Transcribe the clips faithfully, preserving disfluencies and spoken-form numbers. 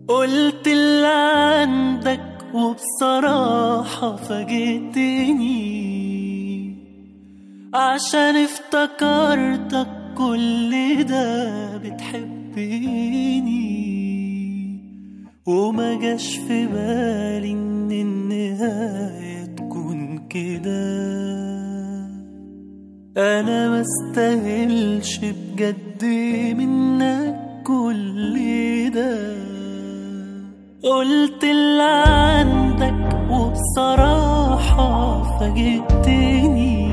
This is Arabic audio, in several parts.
قلت اللي عندك وبصراحة فاجئتني، عشان افتكرتك كل ده بتحبيني، وما جاش في بالي ان النهاية تكون كده. انا ما استاهلش بجد منك كل ده. قلت اللي عندك وبصراحة فاجئتني،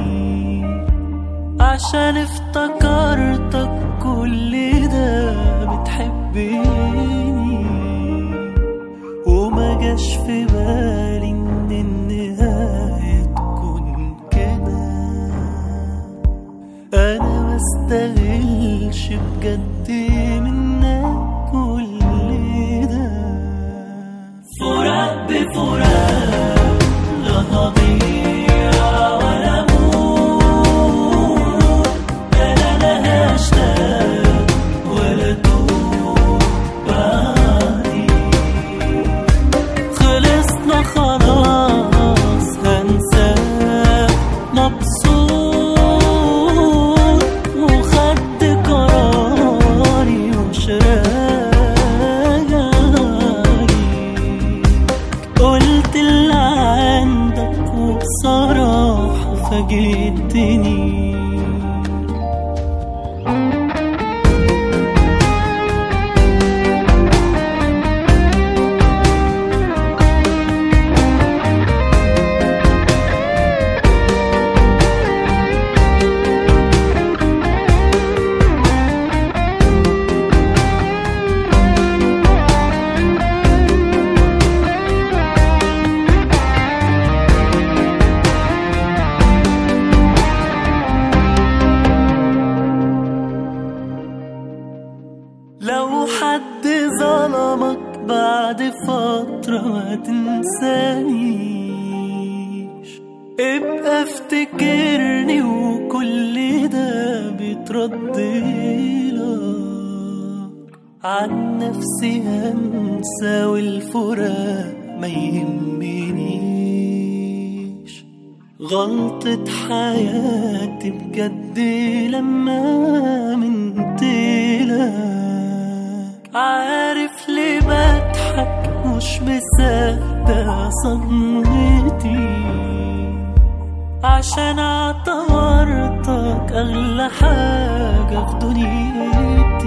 عشان افتكرتك كل ده بتحبيني، وما جاش في بالي ان النهاية تكون كده. انا ما استاهلش بجد منك كل ده. فراق بفراق لا تضيع ولا موت، انا لا هشتاق ولا توب بعدي. خلصنا خلاص هنساه مبسوط، وخدت قراري ومش قلت اللي عندك وبصراحة فاجئتني. لو حد ظلمك بعد فترة ما تنسانيش، ابقى افتكرني وكل ده بيتردلك. عن نفسي هنسى والفراق ما يهمنيش. غلطة حياتي بجد لما منتلك. عارف ليه بضحك مش مصدق صدمتي، عشان اعتبرتك اغلى حاجة في دنيتي.